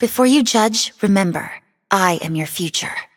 Before you judge, remember, I am your future.